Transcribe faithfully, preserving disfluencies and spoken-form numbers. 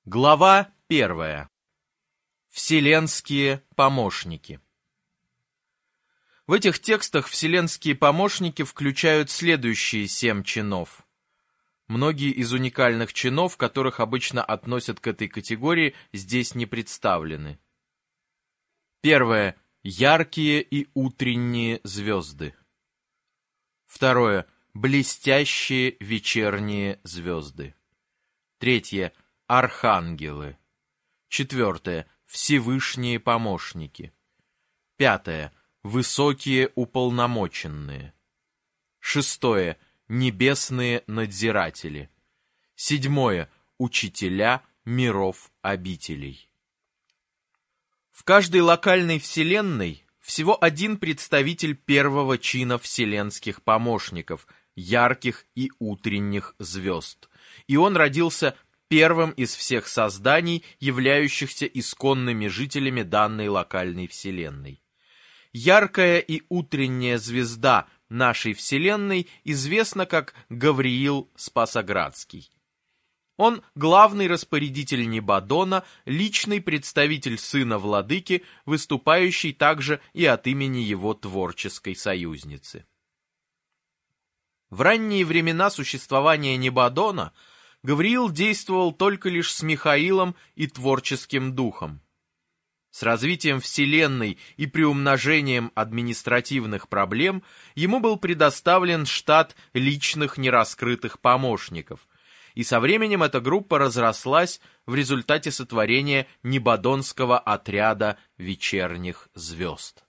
Глава первая. Вселенские помощники. В этих текстах вселенские помощники включают следующие семь чинов. Многие из уникальных чинов, которых обычно относят к этой категории, здесь не представлены. Первое. Яркие и утренние звезды. Второе. Блестящие вечерние звезды. Третье. Архангелы. Четвертое. Всевышние помощники. Пятое. Высокие уполномоченные. Шестое. Небесные надзиратели. Седьмое. Учителя миров обителей. В каждой локальной вселенной всего один представитель первого чина вселенских помощников, ярких и утренних звезд. И он родился первым из всех созданий, являющихся исконными жителями данной локальной вселенной. Яркая и утренняя звезда нашей вселенной известна как Гавриил Спасоградский. Он главный распорядитель Небадона, личный представитель сына владыки, выступающий также и от имени его творческой союзницы. В ранние времена существования Небадона Гавриил действовал только лишь с Михаилом и творческим духом. С развитием Вселенной и приумножением административных проблем ему был предоставлен штат личных нераскрытых помощников, и со временем эта группа разрослась в результате сотворения Небадонского отряда вечерних звезд.